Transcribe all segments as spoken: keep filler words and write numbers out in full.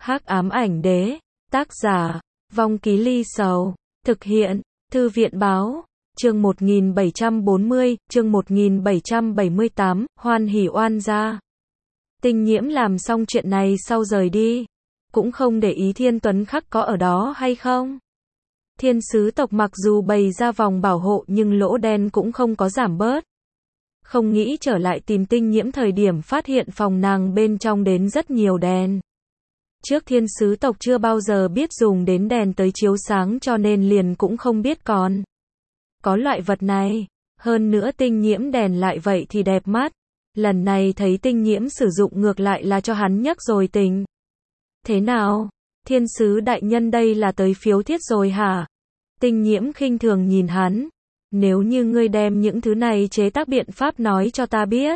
Hắc ám ảnh đế, tác giả, Vong Ký Ly Sầu, thực hiện, Thư viện báo, chương một nghìn bảy trăm bốn mươi, chương một nghìn bảy trăm bảy mươi tám, hoan hỉ oan gia. Tinh Nhiễm làm xong chuyện này sau rời đi, cũng không để ý Thiên Tuấn Khắc có ở đó hay không. Thiên sứ tộc mặc dù bày ra vòng bảo hộ nhưng lỗ đen cũng không có giảm bớt. Không nghĩ trở lại tìm Tinh Nhiễm thời điểm phát hiện phòng nàng bên trong đến rất nhiều đèn. Trước thiên sứ tộc chưa bao giờ biết dùng đến đèn tới chiếu sáng cho nên liền cũng không biết còn có loại vật này. Hơn nữa Tinh Nhiễm đèn lại vậy thì đẹp mắt. Lần này thấy Tinh Nhiễm sử dụng ngược lại là cho hắn nhắc rồi tình. Thế nào? Thiên sứ đại nhân đây là tới phiếu thiết rồi hả? Tinh Nhiễm khinh thường nhìn hắn. Nếu như ngươi đem những thứ này chế tác biện pháp nói cho ta biết.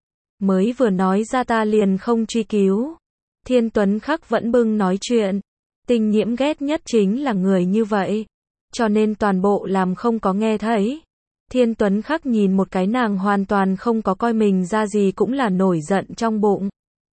Mới vừa nói ra ta liền không truy cứu. Thiên Tuấn Khắc vẫn bưng nói chuyện. Tinh Nhiễm ghét nhất chính là người như vậy. Cho nên toàn bộ làm không có nghe thấy. Thiên Tuấn Khắc nhìn một cái nàng hoàn toàn không có coi mình ra gì cũng là nổi giận trong bụng.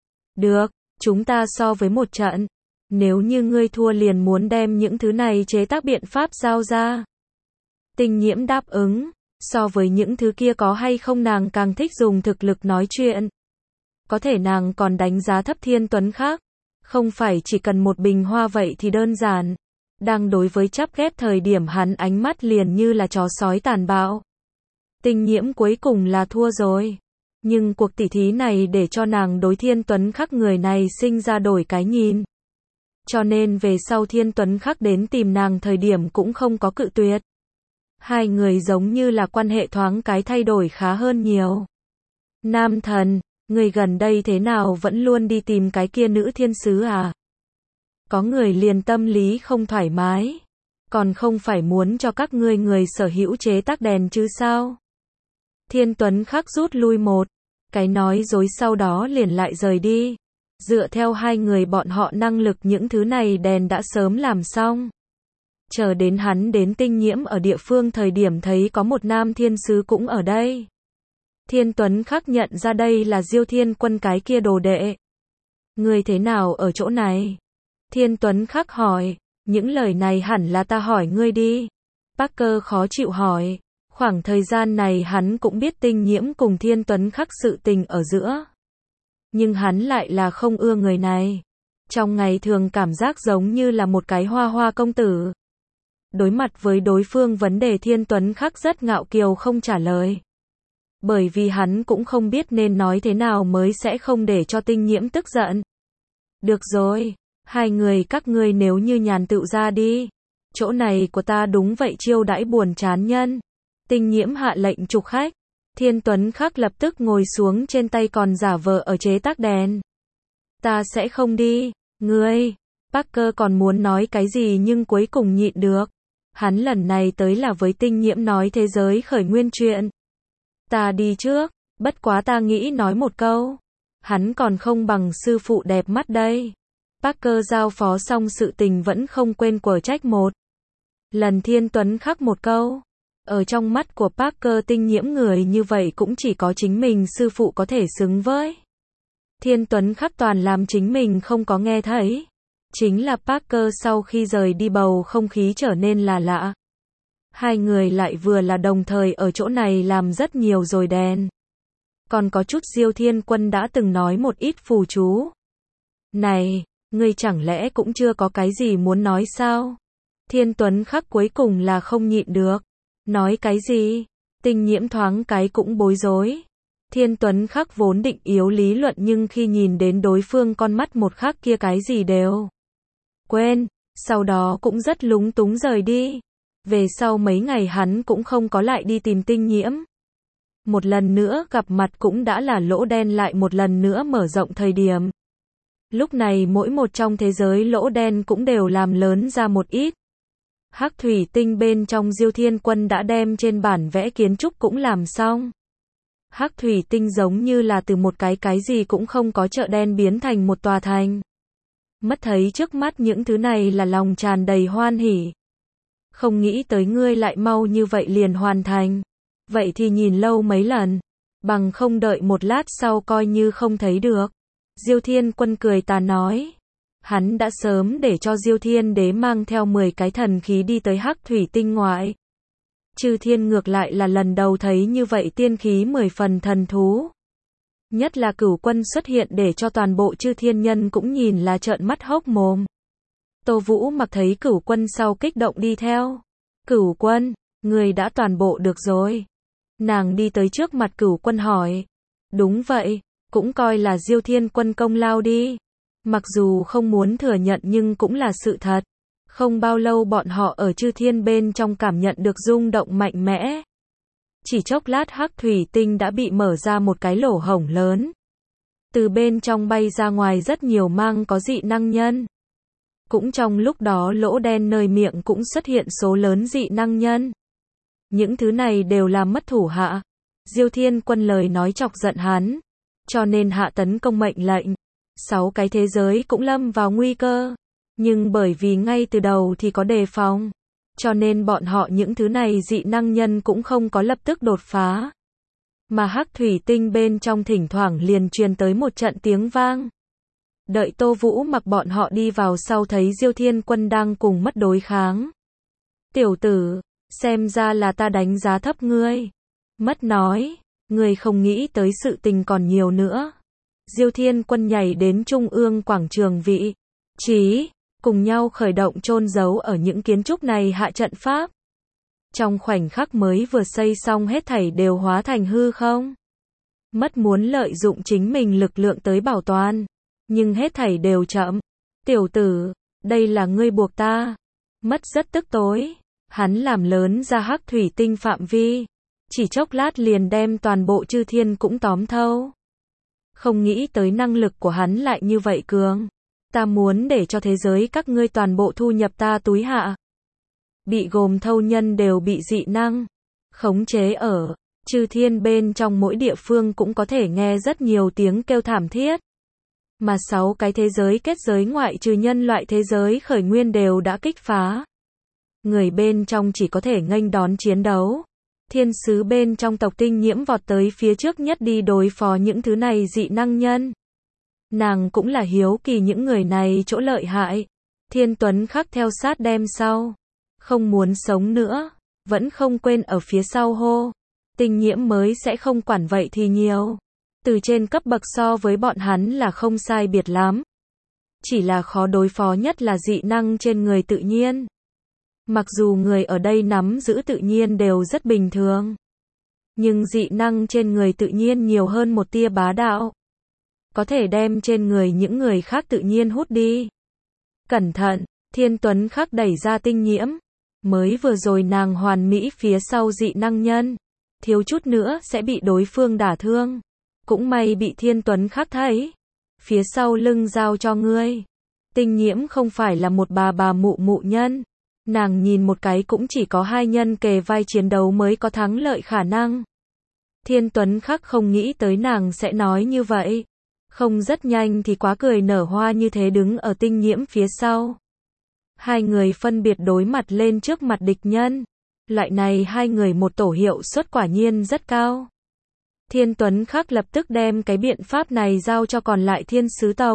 Được, chúng ta so với một trận. Nếu như ngươi thua liền muốn đem những thứ này chế tác biện pháp giao ra. Tinh Nhiễm đáp ứng. So với những thứ kia có hay không nàng càng thích dùng thực lực nói chuyện. Có thể nàng còn đánh giá thấp Thiên Tuấn Khắc. Không phải chỉ cần một bình hoa vậy thì đơn giản. Đang đối với chắp ghép thời điểm hắn ánh mắt liền như là chó sói tàn bạo. Tinh Nhiễm cuối cùng là thua rồi. Nhưng cuộc tỉ thí này để cho nàng đối Thiên Tuấn Khắc người này sinh ra đổi cái nhìn. Cho nên về sau Thiên Tuấn Khắc đến tìm nàng thời điểm cũng không có cự tuyệt. Hai người giống như là quan hệ thoáng cái thay đổi khá hơn nhiều. Nam thần, người gần đây thế nào vẫn luôn đi tìm cái kia nữ thiên sứ à? Có người liền tâm lý không thoải mái. Còn không phải muốn cho các ngươi người sở hữu chế tác đèn chứ sao? Thiên Tuấn Khắc rút lui một cái nói dối sau đó liền lại rời đi. Dựa theo hai người bọn họ năng lực những thứ này đèn đã sớm làm xong. Chờ đến hắn đến Tinh Nhiễm ở địa phương thời điểm thấy có một nam thiên sứ cũng ở đây. Thiên Tuấn Khắc nhận ra đây là Diêu Thiên Quân cái kia đồ đệ. Người thế nào ở chỗ này? Thiên Tuấn Khắc hỏi, những lời này hẳn là ta hỏi ngươi đi. Parker khó chịu hỏi, khoảng thời gian này hắn cũng biết Tinh Nhiễm cùng Thiên Tuấn Khắc sự tình ở giữa. Nhưng hắn lại là không ưa người này. Trong ngày thường cảm giác giống như là một cái hoa hoa công tử. Đối mặt với đối phương vấn đề Thiên Tuấn Khắc rất ngạo kiều không trả lời. Bởi vì hắn cũng không biết nên nói thế nào mới sẽ không để cho Tinh Nhiễm tức giận. Được rồi, hai người các ngươi nếu như nhàn tựu ra đi. Chỗ này của ta đúng vậy chiêu đãi buồn chán nhân. Tinh Nhiễm hạ lệnh trục khách. Thiên Tuấn Khắc lập tức ngồi xuống trên tay còn giả vờ ở chế tác đèn. Ta sẽ không đi, ngươi. Parker còn muốn nói cái gì nhưng cuối cùng nhịn được. Hắn lần này tới là với Tinh Nhiễm nói thế giới khởi nguyên chuyện. Ta đi trước, bất quá ta nghĩ nói một câu. Hắn còn không bằng sư phụ đẹp mắt đây. Parker giao phó xong sự tình vẫn không quên quở trách một lần Thiên Tuấn Khắc một câu. Ở trong mắt của Parker Tinh Nhiễm người như vậy cũng chỉ có chính mình sư phụ có thể xứng với. Thiên Tuấn Khắc toàn làm chính mình không có nghe thấy. Chính là Parker sau khi rời đi bầu không khí trở nên là lạ. Hai người lại vừa là đồng thời ở chỗ này làm rất nhiều rồi đèn. Còn có chút Diêu Thiên Quân đã từng nói một ít phù chú. Này, ngươi chẳng lẽ cũng chưa có cái gì muốn nói sao? Thiên Tuấn Khắc cuối cùng là không nhịn được. Nói cái gì? Tinh Nhiễm thoáng cái cũng bối rối. Thiên Tuấn Khắc vốn định yếu lý luận nhưng khi nhìn đến đối phương con mắt một khắc kia cái gì đều quên, sau đó cũng rất lúng túng rời đi. Về sau mấy ngày hắn cũng không có lại đi tìm Tinh Nhiễm. Một lần nữa gặp mặt cũng đã là lỗ đen lại một lần nữa mở rộng thời điểm. Lúc này mỗi một trong thế giới lỗ đen cũng đều làm lớn ra một ít. Hắc thủy tinh bên trong Diêu Thiên Quân đã đem trên bản vẽ kiến trúc cũng làm xong. Hắc thủy tinh giống như là từ một cái cái gì cũng không có chợ đen biến thành một tòa thành. Mất thấy trước mắt những thứ này là lòng tràn đầy hoan hỉ. Không nghĩ tới ngươi lại mau như vậy liền hoàn thành. Vậy thì nhìn lâu mấy lần. Bằng không đợi một lát sau coi như không thấy được. Diêu Thiên Quân cười tà nói. hắn đã sớm để cho Diêu Thiên Đế mang theo mười cái thần khí đi tới Hắc Thủy Tinh ngoại. Chư thiên ngược lại là lần đầu thấy như vậy tiên khí mười phần thần thú. Nhất là Cửu Quân xuất hiện để cho toàn bộ chư thiên nhân cũng nhìn là trợn mắt hốc mồm. Tô Vũ Mặc thấy Cửu Quân sau kích động đi theo. Cửu Quân, người đã toàn bộ được rồi. Nàng đi tới trước mặt Cửu Quân hỏi. Đúng vậy, cũng coi là Diêu Thiên Quân công lao đi. Mặc dù không muốn thừa nhận nhưng cũng là sự thật. Không bao lâu bọn họ ở chư thiên bên trong cảm nhận được rung động mạnh mẽ. Chỉ chốc lát Hắc Thủy Tinh đã bị mở ra một cái lỗ hổng lớn. Từ bên trong bay ra ngoài rất nhiều mang có dị năng nhân. Cũng trong lúc đó lỗ đen nơi miệng cũng xuất hiện số lớn dị năng nhân. Những thứ này đều là mất thủ hạ. Diêu Thiên Quân lời nói chọc giận hắn. Cho nên hạ tấn công mệnh lệnh. Sáu cái thế giới cũng lâm vào nguy cơ. Nhưng bởi vì ngay từ đầu thì có đề phòng. Cho nên bọn họ những thứ này dị năng nhân cũng không có lập tức đột phá. Mà Hắc Thủy Tinh bên trong thỉnh thoảng liền truyền tới một trận tiếng vang. Đợi Tô Vũ Mặc bọn họ đi vào sau thấy Diêu Thiên Quân đang cùng mất đối kháng. Tiểu tử, xem ra là ta đánh giá thấp ngươi. Mất nói, ngươi không nghĩ tới sự tình còn nhiều nữa. Diêu Thiên Quân nhảy đến trung ương quảng trường vị trí, cùng nhau khởi động chôn giấu ở những kiến trúc này hạ trận pháp. Trong khoảnh khắc mới vừa xây xong hết thảy đều hóa thành hư không. Mất muốn lợi dụng chính mình lực lượng tới bảo toàn. Nhưng hết thảy đều chậm. Tiểu tử, đây là ngươi buộc ta. Mất rất tức tối. Hắn làm lớn ra Hắc Thủy Tinh phạm vi. Chỉ chốc lát liền đem toàn bộ chư thiên cũng tóm thâu. Không nghĩ tới năng lực của hắn lại như vậy cường. Ta muốn để cho thế giới các ngươi toàn bộ thu nhập ta túi hạ. Bị gồm thâu nhân đều bị dị năng khống chế ở chư thiên bên trong mỗi địa phương cũng có thể nghe rất nhiều tiếng kêu thảm thiết. Mà sáu cái thế giới kết giới ngoại trừ nhân loại thế giới khởi nguyên đều đã kích phá. Người bên trong chỉ có thể nghênh đón chiến đấu. Thiên sứ bên trong tộc Tinh Nhiễm vọt tới phía trước nhất đi đối phó những thứ này dị năng nhân. Nàng cũng là hiếu kỳ những người này chỗ lợi hại. Thiên Tuấn Khắc theo sát đem sau. Không muốn sống nữa. Vẫn không quên ở phía sau hô. Tinh Nhiễm mới sẽ không quản vậy thì nhiều. Từ trên cấp bậc so với bọn hắn là không sai biệt lắm. Chỉ là khó đối phó nhất là dị năng trên người tự nhiên. Mặc dù người ở đây nắm giữ tự nhiên đều rất bình thường. Nhưng dị năng trên người tự nhiên nhiều hơn một tia bá đạo. Có thể đem trên người những người khác tự nhiên hút đi. Cẩn thận, Thiên Tuấn Khắc đẩy ra Tinh Nhiễm. Mới vừa rồi nàng hoàn mỹ phía sau dị năng nhân. Thiếu chút nữa sẽ bị đối phương đả thương. Cũng may bị Thiên Tuấn Khắc thấy. Phía sau lưng giao cho ngươi. Tinh Nhiễm không phải là một bà bà mụ mụ nhân. Nàng nhìn một cái cũng chỉ có hai nhân kề vai chiến đấu mới có thắng lợi khả năng. Thiên Tuấn Khắc không nghĩ tới nàng sẽ nói như vậy. Không rất nhanh thì quá cười nở hoa như thế đứng ở Tinh Nhiễm phía sau. Hai người phân biệt đối mặt lên trước mặt địch nhân. Loại này hai người một tổ hiệu suất quả nhiên rất cao. Thiên Tuấn Khắc lập tức đem cái biện pháp này giao cho còn lại thiên sứ tộc.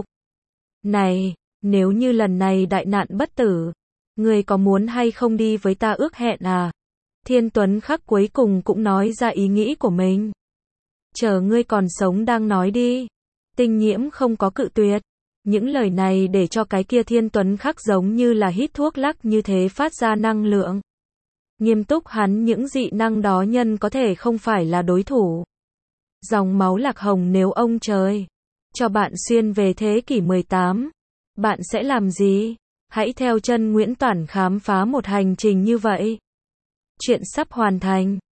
Này, nếu như lần này đại nạn bất tử, ngươi có muốn hay không đi với ta ước hẹn à? Thiên Tuấn Khắc cuối cùng cũng nói ra ý nghĩ của mình. Chờ ngươi còn sống đang nói đi. Tinh Nhiễm không có cự tuyệt. Những lời này để cho cái kia Thiên Tuấn Khắc giống như là hít thuốc lắc như thế phát ra năng lượng. Nghiêm túc hắn những dị năng đó nhân có thể không phải là đối thủ. Dòng máu lạc hồng nếu ông trời cho bạn xuyên về thế kỷ mười tám, bạn sẽ làm gì? Hãy theo chân Nguyễn Toản khám phá một hành trình như vậy. Chuyện sắp hoàn thành.